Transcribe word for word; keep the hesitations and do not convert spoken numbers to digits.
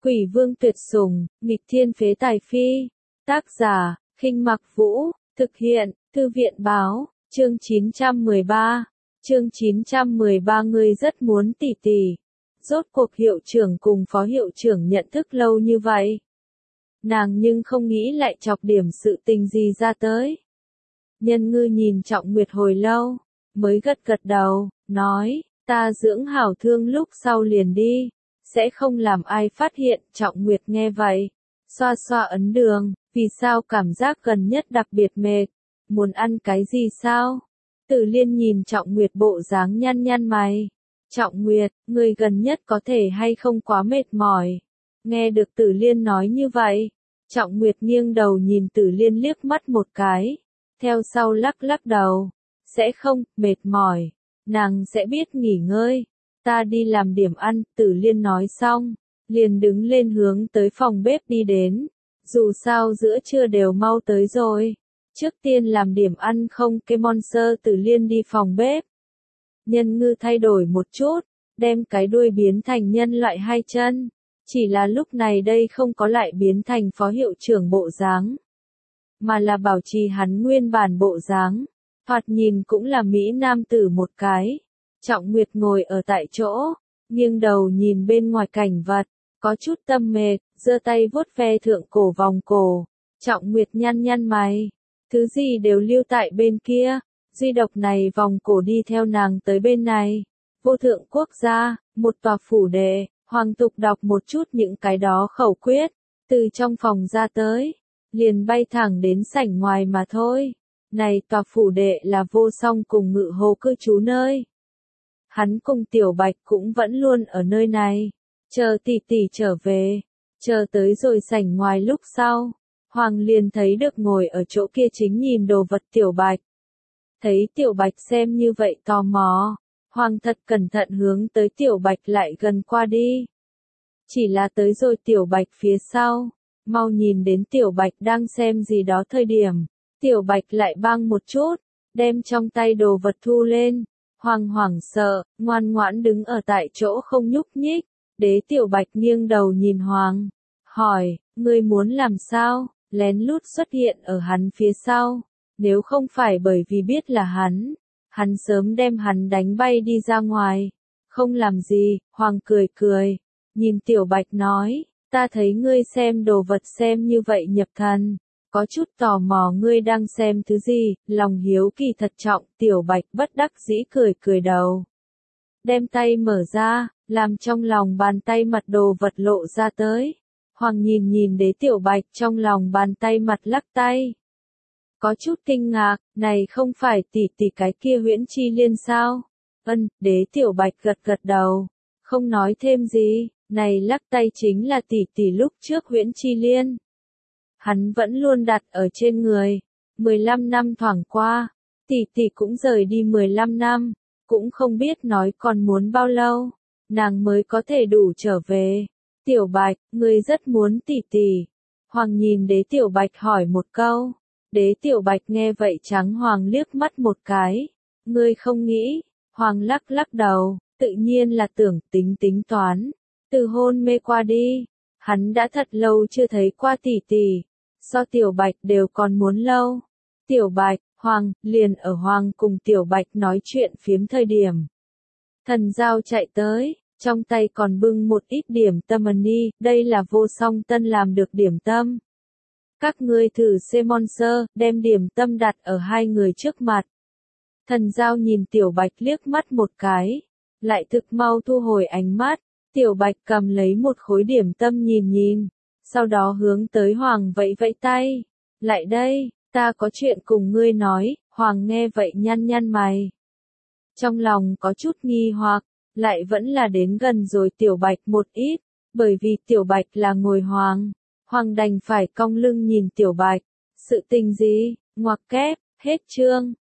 Quỷ vương tuyệt sủng, nghịch thiên phế tài phi. Tác giả, Khinh Mặc Vũ, thực hiện, Thư viện báo, chương chín trăm mười ba. Chương chín trăm mười ba ngươi rất muốn tỷ tỷ. Rốt cuộc hiệu trưởng cùng phó hiệu trưởng nhận thức lâu như vậy. Nàng nhưng không nghĩ lại chọc điểm sự tình gì ra tới. Nhân ngư nhìn Trọng Nguyệt hồi lâu, mới gật gật đầu, nói, ta dưỡng hảo thương lúc sau liền đi, sẽ không làm ai phát hiện. Trọng Nguyệt nghe vậy, xoa xoa ấn đường, vì sao cảm giác gần nhất đặc biệt mệt, muốn ăn cái gì sao? Tử Liên nhìn Trọng Nguyệt bộ dáng nhăn nhăn mày. Trọng Nguyệt, người gần nhất có thể hay không quá mệt mỏi? Nghe được Tử Liên nói như vậy, Trọng Nguyệt nghiêng đầu nhìn Tử Liên liếc mắt một cái, theo sau lắc lắc đầu, sẽ không, mệt mỏi, nàng sẽ biết nghỉ ngơi, ta đi làm điểm ăn. Tử Liên nói xong, liền đứng lên hướng tới phòng bếp đi đến, dù sao giữa trưa đều mau tới rồi, trước tiên làm điểm ăn không cái monster. Tử Liên đi phòng bếp. Nhân ngư thay đổi một chút, đem cái đuôi biến thành nhân loại hai chân, chỉ là lúc này đây không có lại biến thành phó hiệu trưởng bộ dáng, mà là bảo trì hắn nguyên bản bộ dáng, thoạt nhìn cũng là mỹ nam tử một cái. Trọng Nguyệt ngồi ở tại chỗ, nghiêng đầu nhìn bên ngoài cảnh vật, có chút tâm mệt, giơ tay vuốt ve thượng cổ vòng cổ. Trọng Nguyệt nhăn nhăn mày, thứ gì đều lưu tại bên kia, duy độc này vòng cổ đi theo nàng tới bên này. Vô thượng quốc gia, một tòa phủ đệ, Hoàng Tục đọc một chút những cái đó khẩu quyết, từ trong phòng ra tới, liền bay thẳng đến sảnh ngoài mà thôi. Này tòa phủ đệ là Vô Song cùng Ngự Hồ cư trú nơi. Hắn cùng Tiểu Bạch cũng vẫn luôn ở nơi này, chờ tỷ tỷ trở về. Chờ tới rồi sảnh ngoài lúc sau, Hoàng liền thấy được ngồi ở chỗ kia chính nhìn đồ vật Tiểu Bạch. Thấy Tiểu Bạch xem như vậy tò mò, Hoàng thật cẩn thận hướng tới Tiểu Bạch lại gần qua đi. Chỉ là tới rồi Tiểu Bạch phía sau, mau nhìn đến Tiểu Bạch đang xem gì đó thời điểm, Tiểu Bạch lại bang một chút, đem trong tay đồ vật thu lên. Hoàng hoảng sợ, ngoan ngoãn đứng ở tại chỗ không nhúc nhích. Đế Tiểu Bạch nghiêng đầu nhìn Hoàng, hỏi, ngươi muốn làm sao? Lén lút xuất hiện ở hắn phía sau, nếu không phải bởi vì biết là hắn, hắn sớm đem hắn đánh bay đi ra ngoài. Không làm gì. Hoàng cười cười, nhìn Tiểu Bạch nói, ta thấy ngươi xem đồ vật xem như vậy nhập thần, có chút tò mò ngươi đang xem thứ gì. Lòng hiếu kỳ thật trọng. Tiểu Bạch bất đắc dĩ cười cười đầu, đem tay mở ra, làm trong lòng bàn tay mặt đồ vật lộ ra tới. Hoàng nhìn nhìn Đế Tiểu Bạch trong lòng bàn tay mặt lắc tay, có chút kinh ngạc, này không phải tỷ tỷ cái kia Huyễn Chi Liên sao? Ân. Đế Tiểu Bạch gật gật đầu, không nói thêm gì. Này lắc tay chính là tỷ tỷ lúc trước Huyễn Chi Liên, hắn vẫn luôn đặt ở trên người. mười lăm năm thoảng qua, tỷ tỷ cũng rời đi mười lăm năm, cũng không biết nói còn muốn bao lâu, nàng mới có thể đủ trở về. Tiểu Bạch, ngươi rất muốn tỷ tỷ. Hoàng nhìn Đế Tiểu Bạch hỏi một câu. Đế Tiểu Bạch nghe vậy trắng Hoàng liếc mắt một cái. Ngươi không nghĩ? Hoàng lắc lắc đầu, tự nhiên là tưởng tính tính toán. Từ hôn mê qua đi, hắn đã thật lâu chưa thấy qua tỷ tỷ, so Tiểu Bạch đều còn muốn lâu. Tiểu Bạch, Hoàng, liền ở Hoàng cùng Tiểu Bạch nói chuyện phiếm thời điểm, Thần Giao chạy tới, trong tay còn bưng một ít điểm tâm ni, đây là Vô Song tân làm được điểm tâm. Các ngươi thử xem monster, đem điểm tâm đặt ở hai người trước mặt. Thần Giao nhìn Tiểu Bạch liếc mắt một cái, lại thực mau thu hồi ánh mắt. Tiểu Bạch cầm lấy một khối điểm tâm nhìn nhìn, sau đó hướng tới Hoàng vẫy vẫy tay. Lại đây, ta có chuyện cùng ngươi nói. Hoàng nghe vậy nhăn nhăn mày, trong lòng có chút nghi hoặc, lại vẫn là đến gần rồi Tiểu Bạch một ít, bởi vì Tiểu Bạch là ngồi Hoàng. Hoàng đành phải cong lưng nhìn Tiểu Bạch. Sự tình gì? Ngoặc kép, hết chương.